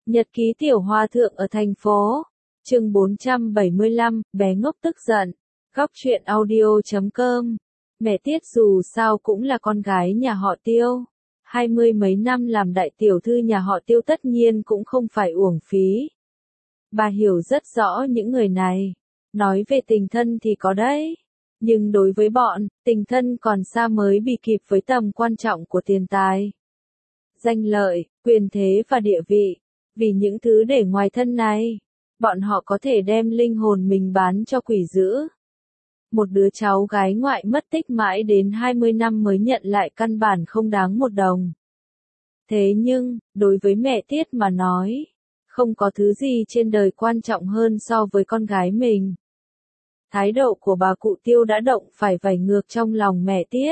Nhật ký tiểu hòa thượng ở thành phố. Chương 475, bé ngốc tức giận. Góc truyện audio.com. Mẹ Tiết dù sao cũng là con gái nhà họ Tiêu. 20 mấy năm làm đại tiểu thư nhà họ Tiêu tất nhiên cũng không phải uổng phí. Bà hiểu rất rõ những người này. Nói về tình thân thì có đấy. Nhưng đối với bọn, tình thân còn xa mới bị kịp với tầm quan trọng của tiền tài, danh lợi, quyền thế và địa vị. Vì những thứ để ngoài thân này, bọn họ có thể đem linh hồn mình bán cho quỷ dữ. Một đứa cháu gái ngoại mất tích mãi đến 20 năm mới nhận lại căn bản không đáng một đồng. Thế nhưng, đối với mẹ Tiết mà nói, không có thứ gì trên đời quan trọng hơn so với con gái mình. Thái độ của bà cụ Tiêu đã động phải vảy ngược trong lòng mẹ Tiết.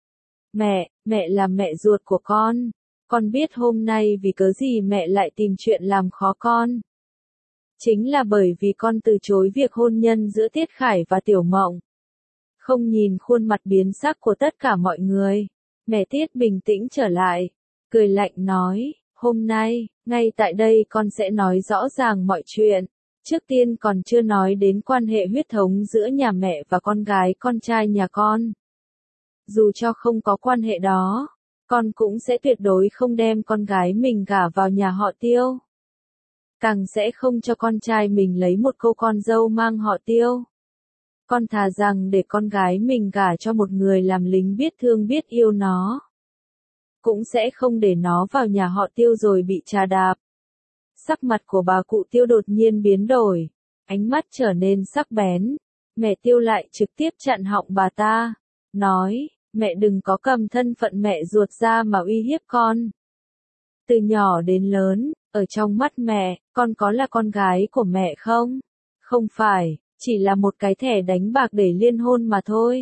Mẹ là mẹ ruột của con biết hôm nay vì cớ gì mẹ lại tìm chuyện làm khó con. Chính là bởi vì con từ chối việc hôn nhân giữa Tiết Khải và Tiểu Mộng. Không nhìn khuôn mặt biến sắc của tất cả mọi người, mẹ Tiết bình tĩnh trở lại, cười lạnh nói, hôm nay, ngay tại đây con sẽ nói rõ ràng mọi chuyện. Trước tiên còn chưa nói đến quan hệ huyết thống giữa nhà mẹ và con gái con trai nhà con. Dù cho không có quan hệ đó, con cũng sẽ tuyệt đối không đem con gái mình gả vào nhà họ Tiêu. Càng sẽ không cho con trai mình lấy một cô con dâu mang họ Tiêu. Con thà rằng để con gái mình gả cho một người làm lính biết thương biết yêu nó, cũng sẽ không để nó vào nhà họ Tiêu rồi bị trà đạp. Sắc mặt của bà cụ Tiêu đột nhiên biến đổi, ánh mắt trở nên sắc bén. Mẹ Tiêu lại trực tiếp chặn họng bà ta, nói, mẹ đừng có cầm thân phận mẹ ruột ra mà uy hiếp con. Từ nhỏ đến lớn, ở trong mắt mẹ, con có là con gái của mẹ không? Không phải, chỉ là một cái thẻ đánh bạc để liên hôn mà thôi.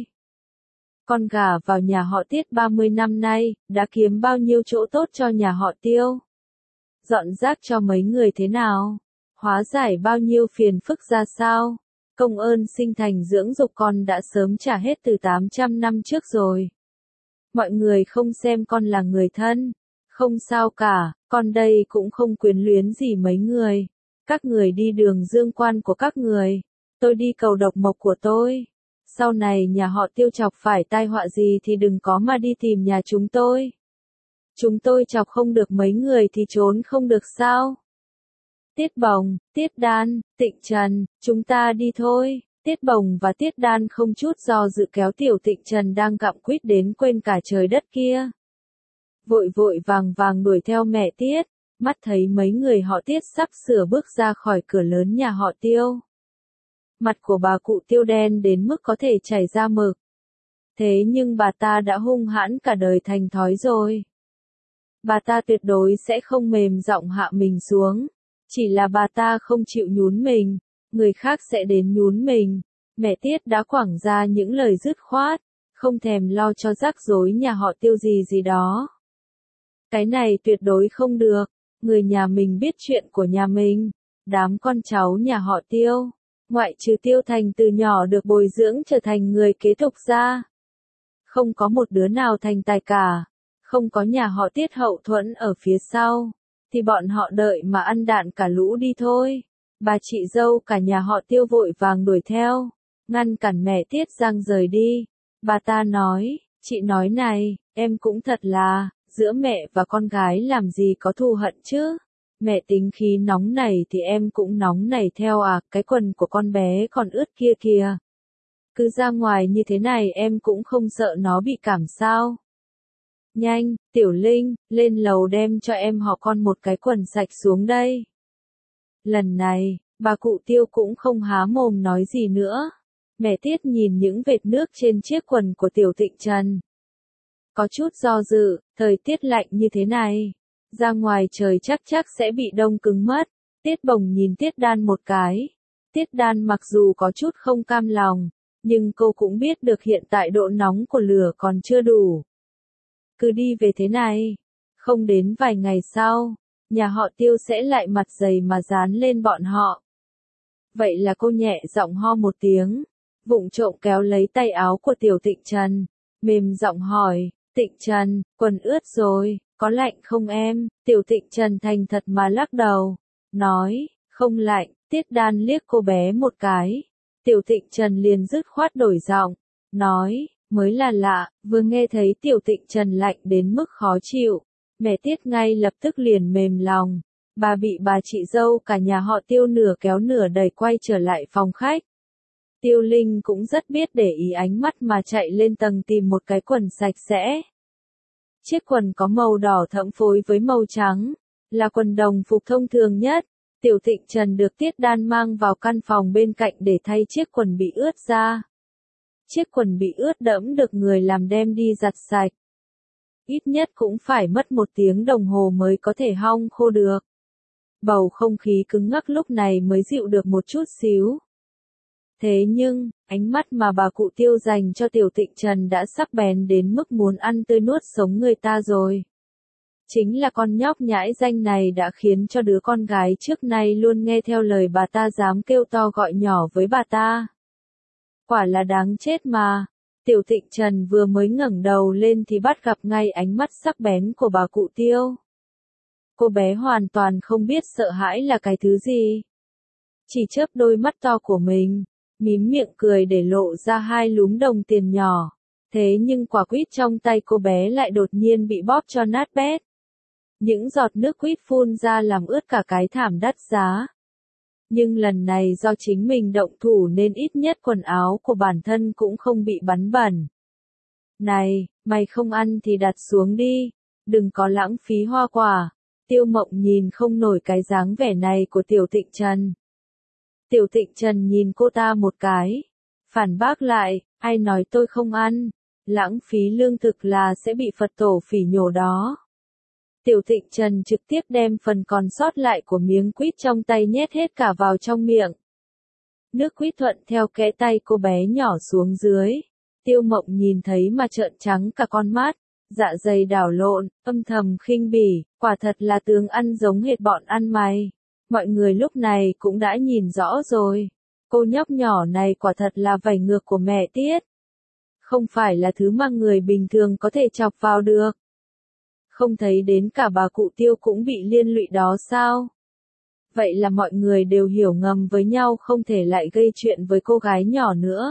Con gả vào nhà họ Tiết 30 năm nay, đã kiếm bao nhiêu chỗ tốt cho nhà họ Tiêu? Dọn rác cho mấy người thế nào? Hóa giải bao nhiêu phiền phức ra sao? Công ơn sinh thành dưỡng dục con đã sớm trả hết từ 800 năm trước rồi. Mọi người không xem con là người thân. Không sao cả, con đây cũng không quyến luyến gì mấy người. Các người đi đường dương quan của các người. Tôi đi cầu độc mộc của tôi. Sau này nhà họ Tiêu chọc phải tai họa gì thì đừng có mà đi tìm nhà chúng tôi. Chúng tôi chọc không được mấy người thì trốn không được sao? Tiết Bồng, Tiết Đan, Tịnh Trần, chúng ta đi thôi. Tiết Bồng và Tiết Đan không chút do dự kéo Tiểu Tịnh Trần đang gặm quýt đến quên cả trời đất kia. Vội vội vàng vàng đuổi theo mẹ Tiết, mắt thấy mấy người họ Tiết sắp sửa bước ra khỏi cửa lớn nhà họ Tiêu. Mặt của bà cụ Tiêu đen đến mức có thể chảy ra mực. Thế nhưng bà ta đã hung hãn cả đời thành thói rồi. Bà ta tuyệt đối sẽ không mềm giọng hạ mình xuống. Chỉ là bà ta không chịu nhún mình, người khác sẽ đến nhún mình. Mẹ Tiết đã quẳng ra những lời dứt khoát, không thèm lo cho rắc rối nhà họ Tiêu gì đó. Cái này tuyệt đối không được, người nhà mình biết chuyện của nhà mình, đám con cháu nhà họ Tiêu, ngoại trừ Tiêu Thành từ nhỏ được bồi dưỡng trở thành người kế tục ra. Không có một đứa nào thành tài cả, không có nhà họ Tiết hậu thuẫn ở phía sau, thì bọn họ đợi mà ăn đạn cả lũ đi thôi. Bà chị dâu cả nhà họ Tiêu vội vàng đuổi theo, ngăn cản mẹ Tiết Giang rời đi. Bà ta nói, chị nói này, em cũng thật là, giữa mẹ và con gái làm gì có thù hận chứ? Mẹ tính khí nóng này thì em cũng nóng nảy theo à, cái quần của con bé còn ướt kia kìa. Cứ ra ngoài như thế này em cũng không sợ nó bị cảm sao? Nhanh, Tiểu Linh, lên lầu đem cho em họ con một cái quần sạch xuống đây. Lần này, bà cụ Tiêu cũng không há mồm nói gì nữa. Mẹ Tiết nhìn những vệt nước trên chiếc quần của Tiểu Tịnh Trần. Có chút do dự, thời tiết lạnh như thế này, ra ngoài trời chắc sẽ bị đông cứng mất. Tiết Bồng nhìn Tiết Đan một cái. Tiết Đan mặc dù có chút không cam lòng, nhưng cô cũng biết được hiện tại độ nóng của lửa còn chưa đủ. Cứ đi về thế này, không đến vài ngày sau, nhà họ Tiêu sẽ lại mặt dày mà dán lên bọn họ. Vậy là cô nhẹ giọng ho một tiếng, vụng trộm kéo lấy tay áo của Tiểu Tịnh Trần, mềm giọng hỏi, Tịnh Trần, quần ướt rồi, Có lạnh không em? Tiểu Tịnh Trần thành thật mà lắc đầu. Nói, không lạnh. Tiết Đan liếc cô bé một cái. Tiểu Tịnh Trần liền dứt khoát đổi giọng. Nói, mới là lạ, vừa nghe thấy Tiểu Tịnh Trần lạnh đến mức khó chịu. Mẹ Tiết ngay lập tức liền mềm lòng. Bà bị bà chị dâu cả nhà họ Tiêu nửa kéo nửa đẩy quay trở lại phòng khách. Tiêu Linh cũng rất biết để ý ánh mắt mà chạy lên tầng tìm một cái quần sạch sẽ. Chiếc quần có màu đỏ thẫm phối với màu trắng, là quần đồng phục thông thường nhất. Tiểu Tịnh Trần được Tiết Đan mang vào căn phòng bên cạnh để thay chiếc quần bị ướt ra. Chiếc quần bị ướt đẫm được người làm đem đi giặt sạch. Ít nhất cũng phải mất 1 tiếng đồng hồ mới có thể hong khô được. Bầu không khí cứng ngắc lúc này mới dịu được một chút xíu. Thế nhưng, ánh mắt mà bà cụ Tiêu dành cho Tiểu Tịnh Trần đã sắc bén đến mức muốn ăn tươi nuốt sống người ta rồi. Chính là con nhóc nhãi danh này đã khiến cho đứa con gái trước nay luôn nghe theo lời bà ta dám kêu to gọi nhỏ với bà ta. Quả là đáng chết mà. Tiểu Tịnh Trần vừa mới ngẩng đầu lên thì bắt gặp ngay ánh mắt sắc bén của bà cụ Tiêu. Cô bé hoàn toàn không biết sợ hãi là cái thứ gì. Chỉ chớp đôi mắt to của mình, mím miệng cười để lộ ra 2 lúm đồng tiền nhỏ. Thế nhưng quả quýt trong tay cô bé lại đột nhiên bị bóp cho nát bét. Những giọt nước quýt phun ra làm ướt cả cái thảm đắt giá. Nhưng lần này do chính mình động thủ nên ít nhất quần áo của bản thân cũng không bị bắn bẩn. Này, mày không ăn thì đặt xuống đi, đừng có lãng phí hoa quả. Tiêu Mộng nhìn không nổi cái dáng vẻ này của Tiểu Tịnh Trần. Tiểu Tịnh Trần nhìn cô ta một cái, phản bác lại, ai nói tôi không ăn, lãng phí lương thực là sẽ bị Phật tổ phỉ nhổ đó. Tiểu Tịnh Trần trực tiếp đem phần còn sót lại của miếng quýt trong tay nhét hết cả vào trong miệng. Nước quýt thuận theo kẽ tay cô bé nhỏ xuống dưới. Tiêu Mộng nhìn thấy mà trợn trắng cả con mắt, dạ dày đảo lộn, âm thầm khinh bỉ, quả thật là tướng ăn giống hệt bọn ăn mày. Mọi người lúc này cũng đã nhìn rõ rồi. Cô nhóc nhỏ này quả thật là vảy ngược của mẹ Tiết. Không phải là thứ mà người bình thường có thể chọc vào được. Không thấy đến cả bà cụ Tiêu cũng bị liên lụy đó sao? Vậy là mọi người đều hiểu ngầm với nhau không thể lại gây chuyện với cô gái nhỏ nữa.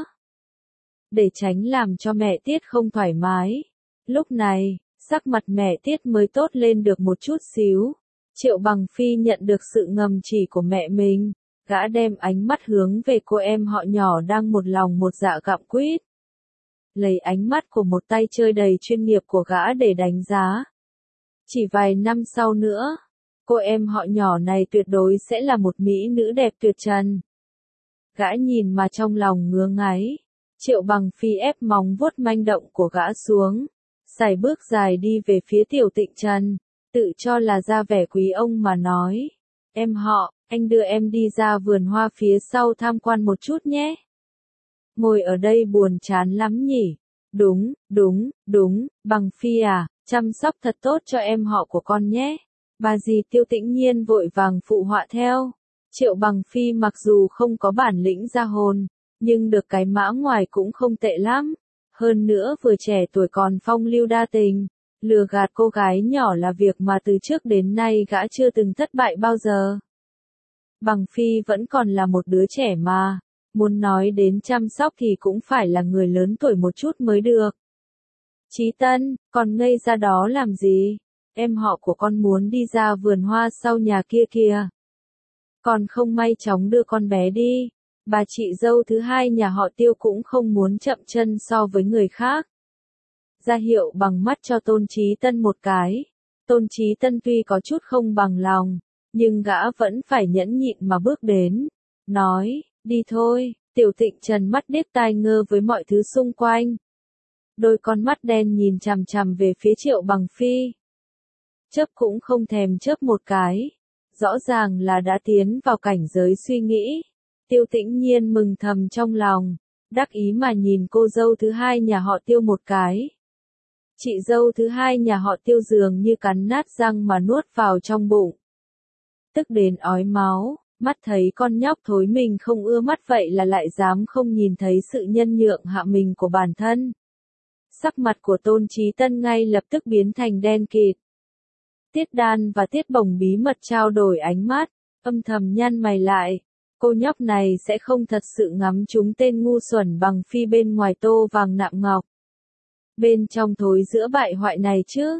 Để tránh làm cho mẹ Tiết không thoải mái. Lúc này, sắc mặt mẹ Tiết mới tốt lên được một chút xíu. Triệu Bằng Phi nhận được sự ngầm chỉ của mẹ mình, gã đem ánh mắt hướng về cô em họ nhỏ đang một lòng một dạ gặm quýt. Lấy ánh mắt của một tay chơi đầy chuyên nghiệp của gã để đánh giá. Chỉ vài năm sau nữa, cô em họ nhỏ này tuyệt đối sẽ là một mỹ nữ đẹp tuyệt trần. Gã nhìn mà trong lòng ngứa ngáy. Triệu Bằng Phi ép móng vuốt manh động của gã xuống, sải bước dài đi về phía Tiểu Tịnh Trần, tự cho là ra vẻ quý ông mà nói. Em họ, anh đưa em đi ra vườn hoa phía sau tham quan một chút nhé. Ngồi ở đây buồn chán lắm nhỉ. Đúng, Bằng Phi à, chăm sóc thật tốt cho em họ của con nhé. Bà dì Tiêu Tĩnh Nhiên vội vàng phụ họa theo. Triệu Bằng Phi mặc dù không có bản lĩnh ra hồn, nhưng được cái mã ngoài cũng không tệ lắm. Hơn nữa vừa trẻ tuổi còn phong lưu đa tình, lừa gạt cô gái nhỏ là việc mà từ trước đến nay gã chưa từng thất bại bao giờ. Bằng Phi vẫn còn là một đứa trẻ mà, muốn nói đến chăm sóc thì cũng phải là người lớn tuổi một chút mới được. Chí Tân, còn ngây ra đó làm gì? Em họ của con muốn đi ra vườn hoa sau nhà kia kìa. Còn không may chóng đưa con bé đi. Bà chị dâu thứ hai nhà họ Tiêu cũng không muốn chậm chân so với người khác. Ra hiệu bằng mắt cho Tôn Chí Tân một cái. Tôn Chí Tân tuy có chút không bằng lòng, nhưng gã vẫn phải nhẫn nhịn mà bước đến. Nói, đi thôi. Tiểu Tịnh Trần mắt điếc tai ngơ với mọi thứ xung quanh. Đôi con mắt đen nhìn chằm chằm về phía Triệu Bằng Phi. Chớp cũng không thèm chớp một cái. Rõ ràng là đã tiến vào cảnh giới suy nghĩ. Tiêu Tĩnh Nhiên mừng thầm trong lòng, đắc ý mà nhìn cô dâu thứ hai nhà họ Tiêu một cái. Chị dâu thứ hai nhà họ Tiêu dường như cắn nát răng mà nuốt vào trong bụng. Tức đến ói máu, mắt thấy con nhóc thối mình không ưa mắt vậy là lại dám không nhìn thấy sự nhân nhượng hạ mình của bản thân. Sắc mặt của Tôn Chí Tân ngay lập tức biến thành đen kịt. Tiết Đan và Tiết Bồng bí mật trao đổi ánh mắt, âm thầm nhăn mày lại. Cô nhóc này sẽ không thật sự ngắm trúng tên ngu xuẩn bằng phi bên ngoài tô vàng nạm ngọc. Bên trong thối giữa bại hoại này chứ.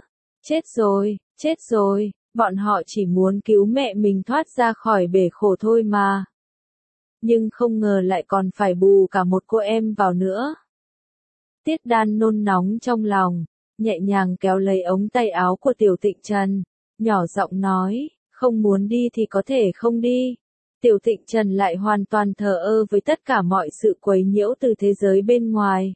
Chết rồi, bọn họ chỉ muốn cứu mẹ mình thoát ra khỏi bể khổ thôi mà. Nhưng không ngờ lại còn phải bù cả một cô em vào nữa. Tiết Đan nôn nóng trong lòng, nhẹ nhàng kéo lấy ống tay áo của Tiểu Tịnh Trần, nhỏ giọng nói, không muốn đi thì có thể không đi. Tiểu Tịnh Trần lại hoàn toàn thờ ơ với tất cả mọi sự quấy nhiễu từ thế giới bên ngoài.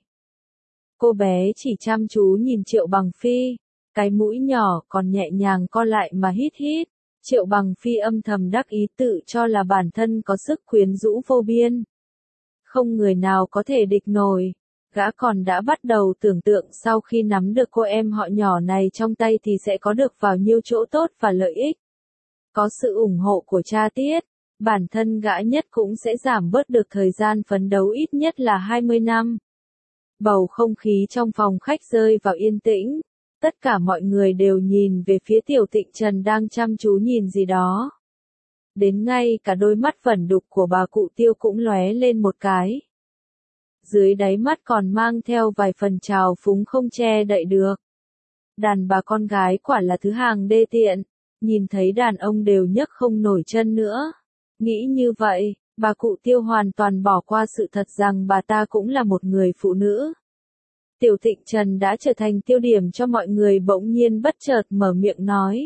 Cô bé chỉ chăm chú nhìn Triệu Bằng Phi, cái mũi nhỏ còn nhẹ nhàng co lại mà hít hít. Triệu Bằng Phi âm thầm đắc ý tự cho là bản thân có sức quyến rũ vô biên. Không người nào có thể địch nổi. Gã còn đã bắt đầu tưởng tượng sau khi nắm được cô em họ nhỏ này trong tay thì sẽ có được bao nhiêu chỗ tốt và lợi ích. Có sự ủng hộ của cha Tiết, bản thân gã nhất cũng sẽ giảm bớt được thời gian phấn đấu ít nhất là 20 năm. Bầu không khí trong phòng khách rơi vào yên tĩnh. Tất cả mọi người đều nhìn về phía Tiểu Tịnh Trần đang chăm chú nhìn gì đó. Đến ngay cả đôi mắt vẩn đục của bà cụ Tiêu cũng lóe lên một cái. Dưới đáy mắt còn mang theo vài phần trào phúng không che đậy được. Đàn bà con gái quả là thứ hàng đê tiện, nhìn thấy đàn ông đều nhấc không nổi chân nữa. Nghĩ như vậy, bà cụ Tiêu hoàn toàn bỏ qua sự thật rằng bà ta cũng là một người phụ nữ. Tiểu Tịnh Trần đã trở thành tiêu điểm cho mọi người bỗng nhiên bất chợt mở miệng nói.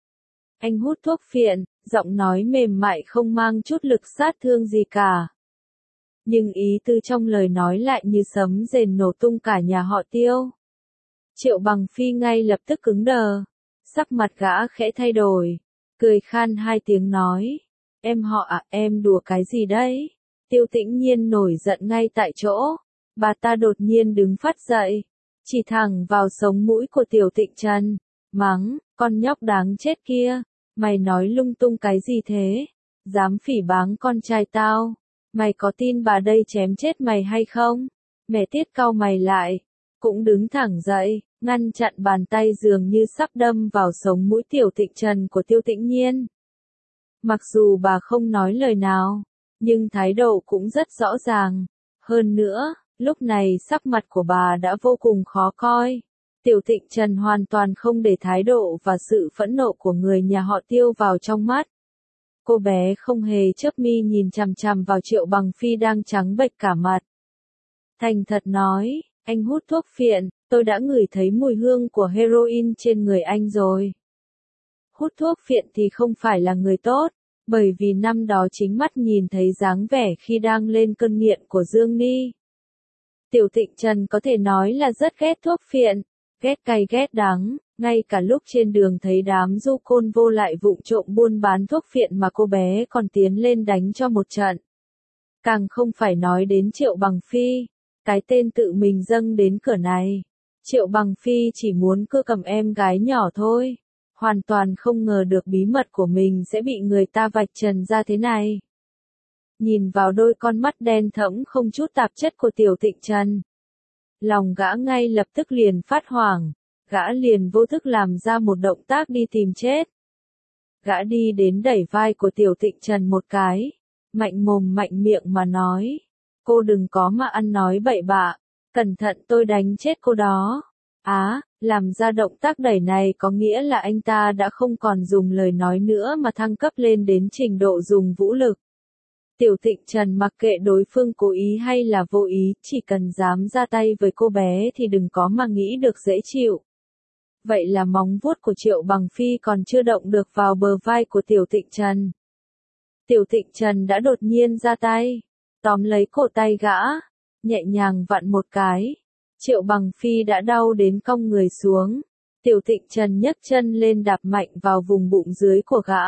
Anh hút thuốc phiện, giọng nói mềm mại không mang chút lực sát thương gì cả. Nhưng ý tư trong lời nói lại như sấm rền nổ tung cả nhà họ Tiêu. Triệu Bằng Phi ngay lập tức cứng đờ, sắc mặt gã khẽ thay đổi, cười khan hai tiếng nói. Em họ à, em đùa cái gì đấy? Tiêu Tĩnh Nhiên nổi giận ngay tại chỗ. Bà ta đột nhiên đứng phát dậy, chỉ thẳng vào sống mũi của Tiểu Tịnh Trần, mắng, con nhóc đáng chết kia, mày nói lung tung cái gì thế? Dám phỉ báng con trai tao, mày có tin bà đây chém chết mày hay không? Mẹ Tiết cau mày lại, cũng đứng thẳng dậy, ngăn chặn bàn tay dường như sắp đâm vào sống mũi Tiểu Tịnh Trần của Tiêu Tĩnh Nhiên. Mặc dù bà không nói lời nào, nhưng thái độ cũng rất rõ ràng. Hơn nữa, lúc này sắc mặt của bà đã vô cùng khó coi. Tiểu Tịnh Trần hoàn toàn không để thái độ và sự phẫn nộ của người nhà họ Tiêu vào trong mắt. Cô bé không hề chớp mi nhìn chằm chằm vào Triệu Bằng Phi đang trắng bệch cả mặt. Thành thật nói, anh hút thuốc phiện, tôi đã ngửi thấy mùi hương của heroin trên người anh rồi. Hút thuốc phiện thì không phải là người tốt, bởi vì năm đó chính mắt nhìn thấy dáng vẻ khi đang lên cơn nghiện của Dương Ni. Tiểu Tịnh Trần có thể nói là rất ghét thuốc phiện, ghét cay ghét đắng, ngay cả lúc trên đường thấy đám du côn vô lại vụng trộm buôn bán thuốc phiện mà cô bé còn tiến lên đánh cho một trận. Càng không phải nói đến Triệu Bằng Phi, cái tên tự mình dâng đến cửa này. Triệu Bằng Phi chỉ muốn cưa cầm em gái nhỏ thôi, hoàn toàn không ngờ được bí mật của mình sẽ bị người ta vạch trần ra thế này. Nhìn vào đôi con mắt đen thẫm không chút tạp chất của Tiểu Tịnh Trần, lòng gã ngay lập tức liền phát hoảng, gã liền vô thức làm ra một động tác đi tìm chết. Gã đi đến đẩy vai của Tiểu Tịnh Trần một cái, mạnh mồm mạnh miệng mà nói, cô đừng có mà ăn nói bậy bạ, cẩn thận tôi đánh chết cô đó. Làm ra động tác đẩy này có nghĩa là anh ta đã không còn dùng lời nói nữa mà thăng cấp lên đến trình độ dùng vũ lực. Tiểu Tịnh Trần mặc kệ đối phương cố ý hay là vô ý, chỉ cần dám ra tay với cô bé thì đừng có mà nghĩ được dễ chịu. Vậy là móng vuốt của Triệu Bằng Phi còn chưa động được vào bờ vai của Tiểu Tịnh Trần. Tiểu Tịnh Trần đã đột nhiên ra tay, tóm lấy cổ tay gã, nhẹ nhàng vặn một cái. Triệu Bằng Phi đã đau đến cong người xuống. Tiểu Tịnh Trần nhấc chân lên đạp mạnh vào vùng bụng dưới của gã.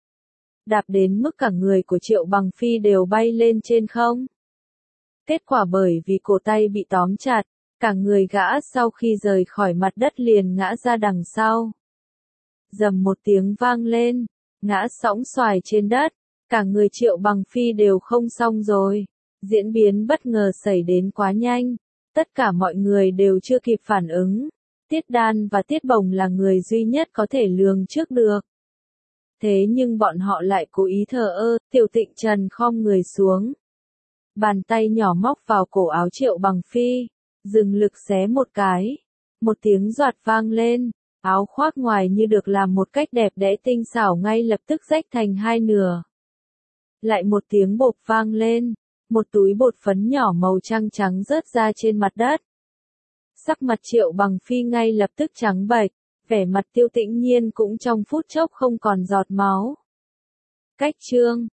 Đạp đến mức cả người của Triệu Bằng Phi đều bay lên trên không. Kết quả bởi vì cổ tay bị tóm chặt, cả người gã sau khi rời khỏi mặt đất liền ngã ra đằng sau. Rầm một tiếng vang lên, ngã sõng xoài trên đất, cả người Triệu Bằng Phi đều không xong rồi. Diễn biến bất ngờ xảy đến quá nhanh, tất cả mọi người đều chưa kịp phản ứng. Tiết Đan và Tiết Bồng là người duy nhất có thể lường trước được. Thế nhưng bọn họ lại cố ý thờ ơ, Tiểu Tịnh Trần khom người xuống. Bàn tay nhỏ móc vào cổ áo Triệu Bằng Phi, dừng lực xé một cái. Một tiếng doạt vang lên, áo khoác ngoài như được làm một cách đẹp đẽ tinh xảo ngay lập tức rách thành hai nửa. Lại một tiếng bộp vang lên, một túi bột phấn nhỏ màu trắng trắng rớt ra trên mặt đất. Sắc mặt Triệu Bằng Phi ngay lập tức trắng bệch, vẻ mặt Tiêu Tĩnh Nhiên cũng trong phút chốc không còn giọt máu. Cách chương